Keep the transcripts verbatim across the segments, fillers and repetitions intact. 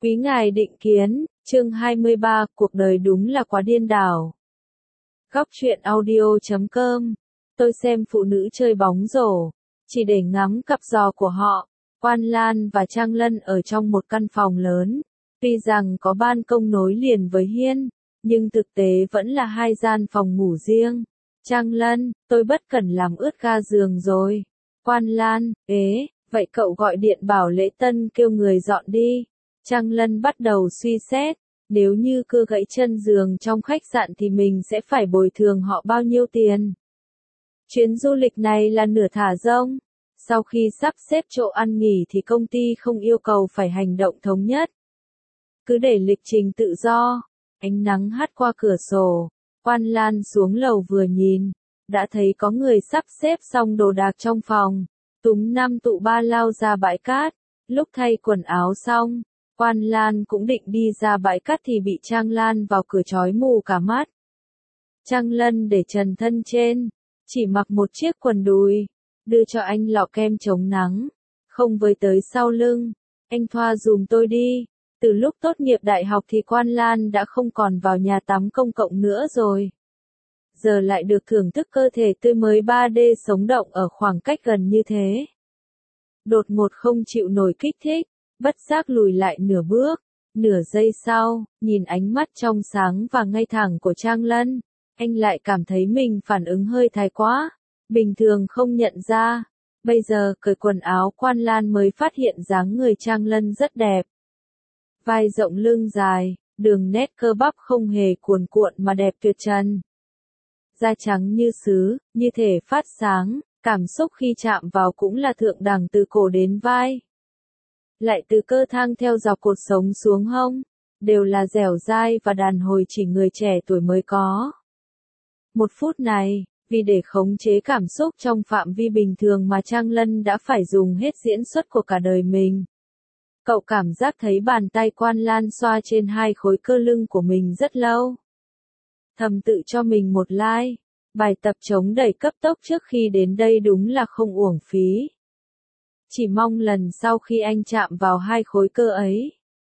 Quý ngài định kiến, chương hai mươi ba, cuộc đời đúng là quá điên đảo. Góc truyện audio chấm com. Tôi xem phụ nữ chơi bóng rổ, chỉ để ngắm cặp giò của họ. Quan Lan và Trang Lân ở trong một căn phòng lớn. Tuy rằng có ban công nối liền với hiên, nhưng thực tế vẫn là hai gian phòng ngủ riêng. Trang Lân, tôi bất cẩn làm ướt ga giường rồi. Quan Lan, ế, vậy cậu gọi điện bảo Lễ Tân kêu người dọn đi. Trang Lân bắt đầu suy xét, nếu như cưa gãy chân giường trong khách sạn thì mình sẽ phải bồi thường họ bao nhiêu tiền. Chuyến du lịch này là nửa thả rông. Sau khi sắp xếp chỗ ăn nghỉ thì công ty không yêu cầu phải hành động thống nhất. Cứ để lịch trình tự do. Ánh nắng hắt qua cửa sổ. Quan Lan xuống lầu vừa nhìn, đã thấy có người sắp xếp xong đồ đạc trong phòng. Túm năm tụ ba lao ra bãi cát. Lúc thay quần áo xong, Quan Lan cũng định đi ra bãi cát thì bị Trang Lan vào cửa chói mù cả mắt. Trang Lân để trần thân trên, chỉ mặc một chiếc quần đùi, đưa cho anh lọ kem chống nắng, không với tới sau lưng. Anh thoa dùm tôi đi. Từ lúc tốt nghiệp đại học thì Quan Lan đã không còn vào nhà tắm công cộng nữa rồi. Giờ lại được thưởng thức cơ thể tươi mới ba D sống động ở khoảng cách gần như thế. Đột ngột không chịu nổi kích thích, bất giác lùi lại nửa bước. Nửa giây sau, nhìn ánh mắt trong sáng và ngay thẳng của Trang Lân, anh lại cảm thấy mình phản ứng hơi thái quá. Bình thường không nhận ra. Bây giờ cởi quần áo Quan Lan mới phát hiện dáng người Trang Lân rất đẹp. Vai rộng lưng dài, đường nét cơ bắp không hề cuồn cuộn mà đẹp tuyệt trần. Da trắng như sứ, như thể phát sáng, cảm xúc khi chạm vào cũng là thượng đẳng từ cổ đến vai. Lại từ cơ thang theo dọc cột sống xuống hông, đều là dẻo dai và đàn hồi chỉ người trẻ tuổi mới có. Một phút này, vì để khống chế cảm xúc trong phạm vi bình thường mà Trang Lân đã phải dùng hết diễn xuất của cả đời mình. Cậu cảm giác thấy bàn tay Quan Lan xoa trên hai khối cơ lưng của mình rất lâu. Thầm tự cho mình một like, bài tập chống đẩy cấp tốc trước khi đến đây đúng là không uổng phí. Chỉ mong lần sau khi anh chạm vào hai khối cơ ấy,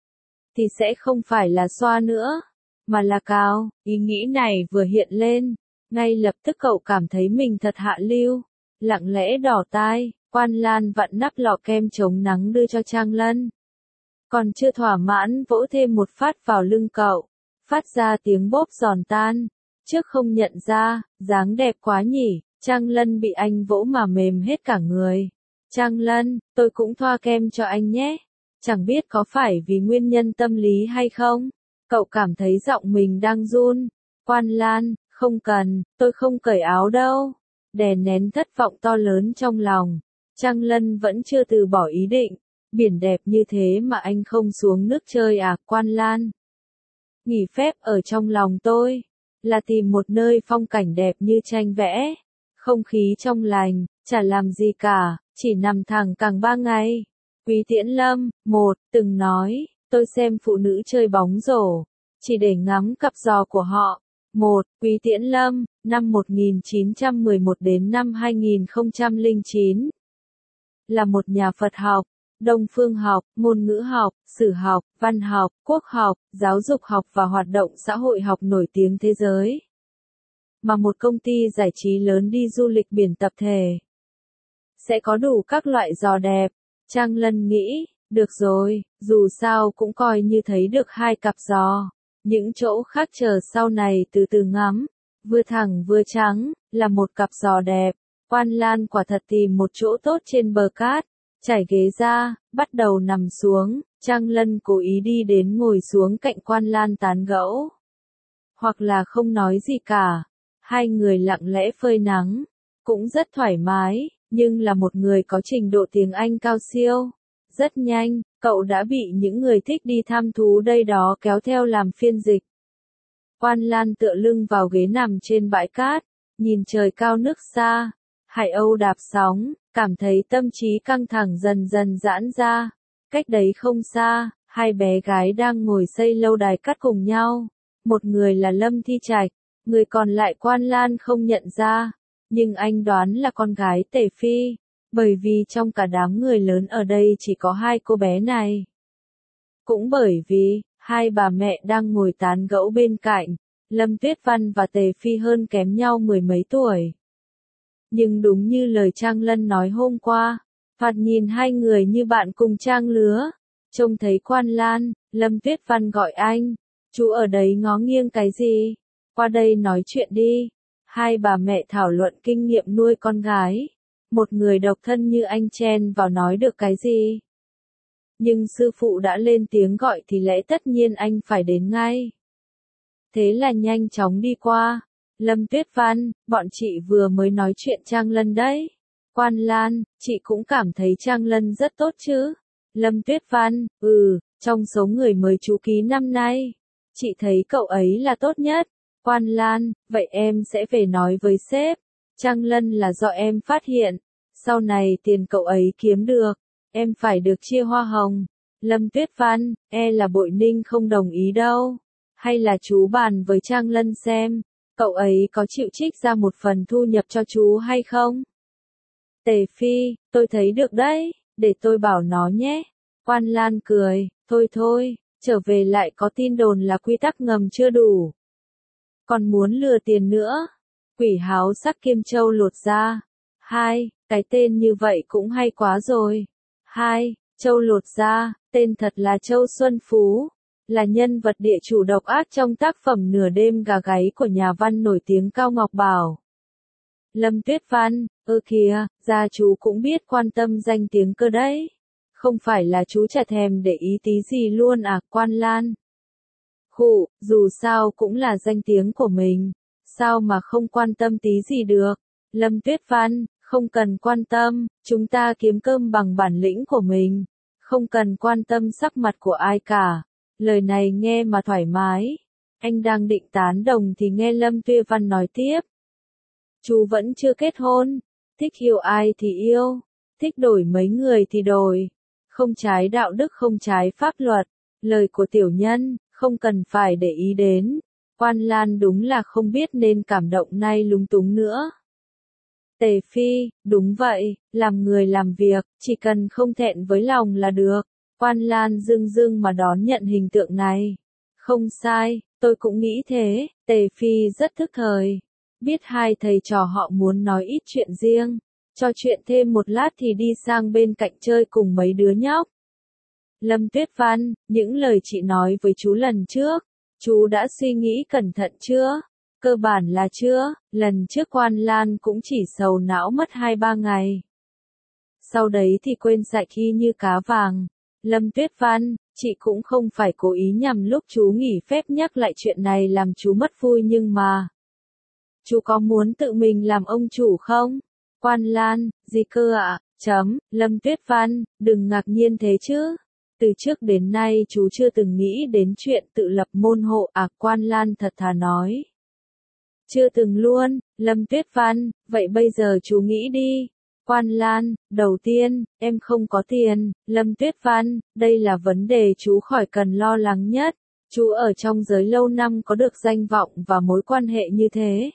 thì sẽ không phải là xoa nữa, mà là cào. Ý nghĩ này vừa hiện lên, ngay lập tức cậu cảm thấy mình thật hạ lưu, lặng lẽ đỏ tai. Quan Lan vặn nắp lọ kem chống nắng đưa cho Trang Lân. Còn chưa thỏa mãn vỗ thêm một phát vào lưng cậu, phát ra tiếng bốp giòn tan. Trước không nhận ra, dáng đẹp quá nhỉ. Trang Lân bị anh vỗ mà mềm hết cả người. Trang Lân, tôi cũng thoa kem cho anh nhé. Chẳng biết có phải vì nguyên nhân tâm lý hay không? Cậu cảm thấy giọng mình đang run. Quan Lan, không cần, tôi không cởi áo đâu. Đè nén thất vọng to lớn trong lòng. Trang Lân vẫn chưa từ bỏ ý định. Biển đẹp như thế mà anh không xuống nước chơi à? Quan Lan. Nghỉ phép ở trong lòng tôi là tìm một nơi phong cảnh đẹp như tranh vẽ, không khí trong lành, chả làm gì cả, chỉ nằm thẳng cẳng ba ngày. Quý Tiễn Lâm, một, từng nói, tôi xem phụ nữ chơi bóng rổ, chỉ để ngắm cặp giò của họ. Một, Quý Tiễn Lâm, năm một nghìn chín trăm mười một đến năm hai nghìn không trăm lẻ chín. Là một nhà Phật học, Đông phương học, ngôn ngữ học, sử học, văn học, quốc học, giáo dục học và hoạt động xã hội học nổi tiếng thế giới. Mà một công ty giải trí lớn đi du lịch biển tập thể. Sẽ có đủ các loại giò đẹp. Trang Lân nghĩ, được rồi, dù sao cũng coi như thấy được hai cặp giò. Những chỗ khác chờ sau này từ từ ngắm. Vừa thẳng vừa trắng, là một cặp giò đẹp. Quan Lan quả thật tìm một chỗ tốt trên bờ cát. Trải ghế ra, bắt đầu nằm xuống. Trang Lân cố ý đi đến ngồi xuống cạnh Quan Lan tán gẫu. Hoặc là không nói gì cả. Hai người lặng lẽ phơi nắng. Cũng rất thoải mái, nhưng là một người có trình độ tiếng Anh cao siêu. Rất nhanh, cậu đã bị những người thích đi thăm thú đây đó kéo theo làm phiên dịch. Quan Lan tựa lưng vào ghế nằm trên bãi cát, nhìn trời cao nước xa. Hải âu đạp sóng, cảm thấy tâm trí căng thẳng dần dần giãn ra. Cách đấy không xa, hai bé gái đang ngồi xây lâu đài cát cùng nhau. Một người là Lâm Thi Trạch, người còn lại Quan Lan không nhận ra. Nhưng anh đoán là con gái Tề Phi, bởi vì trong cả đám người lớn ở đây chỉ có hai cô bé này. Cũng bởi vì, hai bà mẹ đang ngồi tán gẫu bên cạnh, Lâm Tuyết Văn và Tề Phi hơn kém nhau mười mấy tuổi. Nhưng đúng như lời Trang Lân nói hôm qua, thoạt nhìn hai người như bạn cùng trang lứa. Trông thấy Quan Lan, Lâm Tuyết Văn gọi anh, chú ở đấy ngó nghiêng cái gì? Qua đây nói chuyện đi. Hai bà mẹ thảo luận kinh nghiệm nuôi con gái. Một người độc thân như anh chen vào nói được cái gì? Nhưng sư phụ đã lên tiếng gọi thì lẽ tất nhiên anh phải đến ngay. Thế là nhanh chóng đi qua. Lâm Tuyết Văn, bọn chị vừa mới nói chuyện Trang Lân đấy. Quan Lan, chị cũng cảm thấy Trang Lân rất tốt chứ. Lâm Tuyết Văn, ừ, trong số người mới chú ký năm nay, chị thấy cậu ấy là tốt nhất. Quan Lan, vậy em sẽ về nói với sếp. Trang Lân là do em phát hiện. Sau này tiền cậu ấy kiếm được, em phải được chia hoa hồng. Lâm Tuyết Văn, e là Bội Ninh không đồng ý đâu. Hay là chú bàn với Trang Lân xem, cậu ấy có chịu trích ra một phần thu nhập cho chú hay không? Tề Phi, tôi thấy được đấy, để tôi bảo nó nhé. Quan Lan cười, thôi thôi, trở về lại có tin đồn là quy tắc ngầm chưa đủ. Còn muốn lừa tiền nữa. Quỷ háo sắc Kim Châu lột ra. Hai, cái tên như vậy cũng hay quá rồi. Hai, Châu lột ra, tên thật là Châu Xuân Phú. Là nhân vật địa chủ độc ác trong tác phẩm Nửa đêm gà gáy của nhà văn nổi tiếng Cao Ngọc Bảo. Lâm Tuyết Văn, ơ kìa, gia chú cũng biết quan tâm danh tiếng cơ đấy. Không phải là chú chả thèm để ý tí gì luôn à, Quan Lan. Khụ, dù sao cũng là danh tiếng của mình. Sao mà không quan tâm tí gì được. Lâm Tuyết Văn, không cần quan tâm, chúng ta kiếm cơm bằng bản lĩnh của mình. Không cần quan tâm sắc mặt của ai cả. Lời này nghe mà thoải mái. Anh đang định tán đồng thì nghe Lâm Tuyết Văn nói tiếp. Chú vẫn chưa kết hôn. Thích yêu ai thì yêu. Thích đổi mấy người thì đổi. Không trái đạo đức không trái pháp luật. Lời của tiểu nhân, không cần phải để ý đến. Quan Lan đúng là không biết nên cảm động nay lúng túng nữa. Tề Phi, đúng vậy, làm người làm việc, chỉ cần không thẹn với lòng là được. Quan Lan dưng dưng mà đón nhận hình tượng này. Không sai, tôi cũng nghĩ thế, Tề Phi rất thức thời. Biết hai thầy trò họ muốn nói ít chuyện riêng. Cho chuyện thêm một lát thì đi sang bên cạnh chơi cùng mấy đứa nhóc. Lâm Tuyết Văn, những lời chị nói với chú lần trước, chú đã suy nghĩ cẩn thận chưa? Cơ bản là chưa, lần trước Quan Lan cũng chỉ sầu não mất hai ba ngày. Sau đấy thì quên sạch y như cá vàng. Lâm Tuyết Văn, chị cũng không phải cố ý nhằm lúc chú nghỉ phép nhắc lại chuyện này làm chú mất vui nhưng mà. Chú có muốn tự mình làm ông chủ không? Quan Lan, gì cơ ạ? À? Chấm, Lâm Tuyết Văn, đừng ngạc nhiên thế chứ. Từ trước đến nay chú chưa từng nghĩ đến chuyện tự lập môn hộ à, Quan Lan thật thà nói. Chưa từng luôn, Lâm Tuyết Văn, vậy bây giờ chú nghĩ đi. Quan Lan, đầu tiên, em không có tiền. Lâm Tuyết Văn, đây là vấn đề chú khỏi cần lo lắng nhất. Chú ở trong giới lâu năm có được danh vọng và mối quan hệ như thế.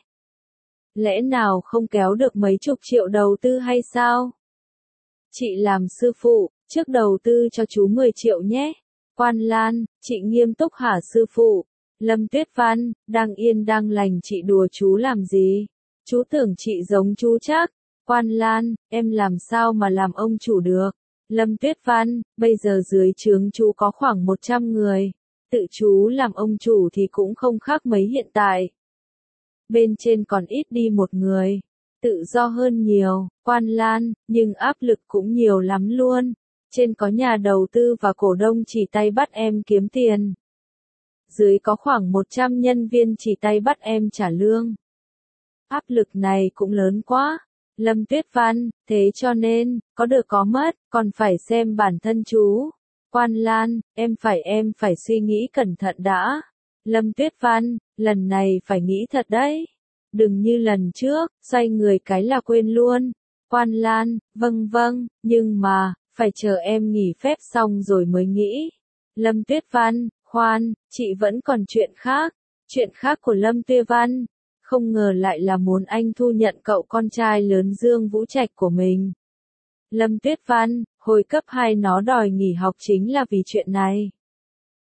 Lẽ nào không kéo được mấy chục triệu đầu tư hay sao? Chị làm sư phụ, trước đầu tư cho chú mười triệu nhé. Quan Lan, chị nghiêm túc hả sư phụ? Lâm Tuyết Văn, đang yên đang lành chị đùa chú làm gì? Chú tưởng chị giống chú chắc. Quan Lan, em làm sao mà làm ông chủ được? Lâm Tuyết Văn, bây giờ dưới trướng chú có khoảng một trăm người. Tự chú làm ông chủ thì cũng không khác mấy hiện tại. Bên trên còn ít đi một người. Tự do hơn nhiều, Quan Lan, nhưng áp lực cũng nhiều lắm luôn. Trên có nhà đầu tư và cổ đông chỉ tay bắt em kiếm tiền. Dưới có khoảng một trăm nhân viên chỉ tay bắt em trả lương. Áp lực này cũng lớn quá. Lâm Tuyết Văn, thế cho nên, có được có mất, còn phải xem bản thân chú. Quan Lan, em phải em phải suy nghĩ cẩn thận đã. Lâm Tuyết Văn, lần này phải nghĩ thật đấy. Đừng như lần trước, xoay người cái là quên luôn. Quan Lan, vâng vâng, nhưng mà, phải chờ em nghỉ phép xong rồi mới nghĩ. Lâm Tuyết Văn, khoan, chị vẫn còn chuyện khác. Chuyện khác của Lâm Tuyết Văn. Không ngờ lại là muốn anh thu nhận cậu con trai lớn Dương Vũ Trạch của mình. Lâm Tuyết Văn, hồi cấp hai nó đòi nghỉ học chính là vì chuyện này.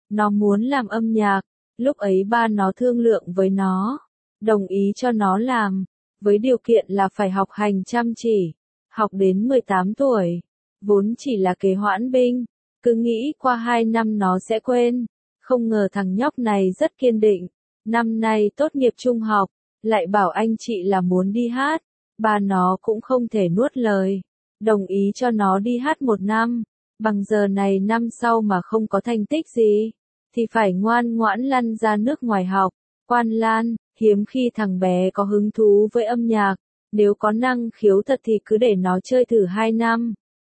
Nó muốn làm âm nhạc, lúc ấy ba nó thương lượng với nó, đồng ý cho nó làm, với điều kiện là phải học hành chăm chỉ, học đến mười tám tuổi, vốn chỉ là kế hoãn binh, cứ nghĩ qua hai năm nó sẽ quên, không ngờ thằng nhóc này rất kiên định, năm nay tốt nghiệp trung học, lại bảo anh chị là muốn đi hát, ba nó cũng không thể nuốt lời, đồng ý cho nó đi hát một năm, bằng giờ này năm sau mà không có thành tích gì, thì phải ngoan ngoãn lăn ra nước ngoài học. Quan Lan, hiếm khi thằng bé có hứng thú với âm nhạc, nếu có năng khiếu thật thì cứ để nó chơi thử hai năm.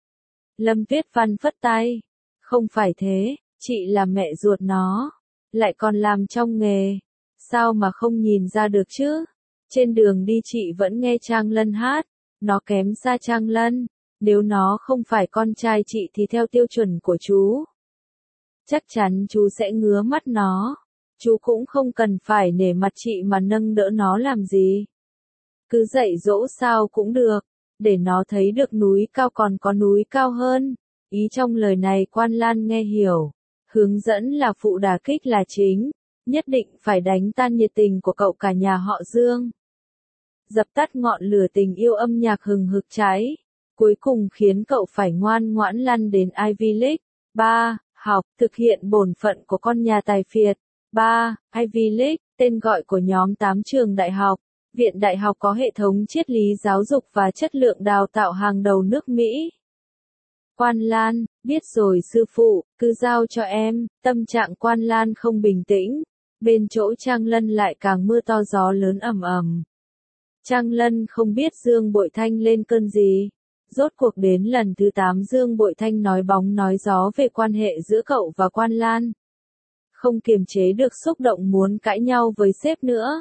Lâm Tuyết Văn phất tay, không phải thế, chị là mẹ ruột nó, lại còn làm trong nghề, sao mà không nhìn ra được chứ? Trên đường đi chị vẫn nghe Trang Lân hát, nó kém xa Trang Lân, nếu nó không phải con trai chị thì theo tiêu chuẩn của chú, chắc chắn chú sẽ ngứa mắt nó. Chú cũng không cần phải nể mặt chị mà nâng đỡ nó làm gì. Cứ dạy dỗ sao cũng được, để nó thấy được núi cao còn có núi cao hơn. Ý trong lời này Quan Lan nghe hiểu. Hướng dẫn là phụ, đả kích là chính. Nhất định phải đánh tan nhiệt tình của cậu cả nhà họ Dương. Dập tắt ngọn lửa tình yêu âm nhạc hừng hực cháy. Cuối cùng khiến cậu phải ngoan ngoãn lăn đến Ivy League. ba. Học, thực hiện bổn phận của con nhà tài phiệt. ba. Ivy League, tên gọi của nhóm tám trường đại học. Viện đại học có hệ thống triết lý giáo dục và chất lượng đào tạo hàng đầu nước Mỹ. Quan Lan, biết rồi sư phụ, cứ giao cho em. Tâm trạng Quan Lan không bình tĩnh. Bên chỗ Trang Lân lại càng mưa to gió lớn ầm ầm. Trang Lân không biết Dương Bội Thanh lên cơn gì. Rốt cuộc đến lần thứ tám Dương Bội Thanh nói bóng nói gió về quan hệ giữa cậu và Quan Lan. Không kiềm chế được xúc động muốn cãi nhau với sếp nữa.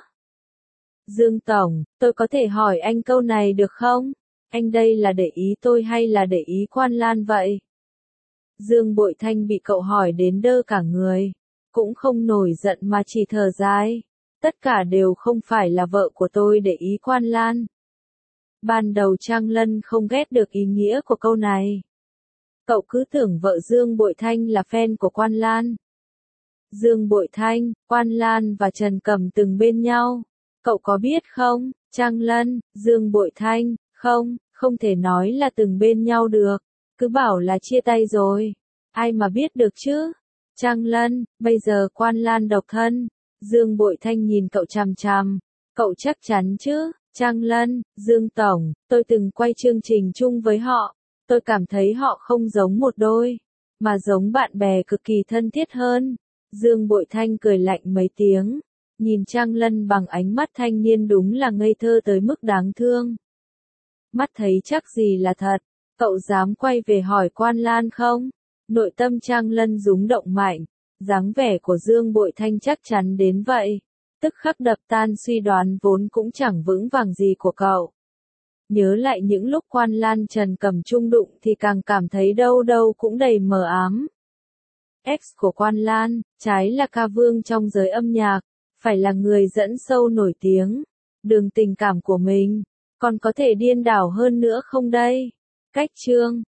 Dương Tổng, tôi có thể hỏi anh câu này được không? Anh đây là để ý tôi hay là để ý Quan Lan vậy? Dương Bội Thanh bị cậu hỏi đến đơ cả người. Cũng không nổi giận mà chỉ thở dài. Tất cả đều không phải là vợ của tôi để ý Quan Lan. Ban đầu Trang Lân không ghét được ý nghĩa của câu này. Cậu cứ tưởng vợ Dương Bội Thanh là fan của Quan Lan. Dương Bội Thanh, Quan Lan và Trần Cẩm từng bên nhau. Cậu có biết không, Trang Lân, Dương Bội Thanh, không, không thể nói là từng bên nhau được. Cứ bảo là chia tay rồi. Ai mà biết được chứ? Trang Lân, bây giờ Quan Lan độc thân. Dương Bội Thanh nhìn cậu chằm chằm. Cậu chắc chắn chứ? Trang Lân, Dương Tổng, tôi từng quay chương trình chung với họ. Tôi cảm thấy họ không giống một đôi, mà giống bạn bè cực kỳ thân thiết hơn. Dương Bội Thanh cười lạnh mấy tiếng, nhìn Trang Lân bằng ánh mắt thanh niên đúng là ngây thơ tới mức đáng thương. Mắt thấy chắc gì là thật, cậu dám quay về hỏi Quan Lan không? Nội tâm Trang Lân rúng động mạnh, dáng vẻ của Dương Bội Thanh chắc chắn đến vậy. Tức khắc đập tan suy đoán vốn cũng chẳng vững vàng gì của cậu. Nhớ lại những lúc Quan Lan Trần Cẩm chung đụng thì càng cảm thấy đâu đâu cũng đầy mờ ám. Ex của Quan Lan, trái là ca vương trong giới âm nhạc, phải là người dẫn show nổi tiếng. Đường tình cảm của mình, còn có thể điên đảo hơn nữa không đây? Cách chương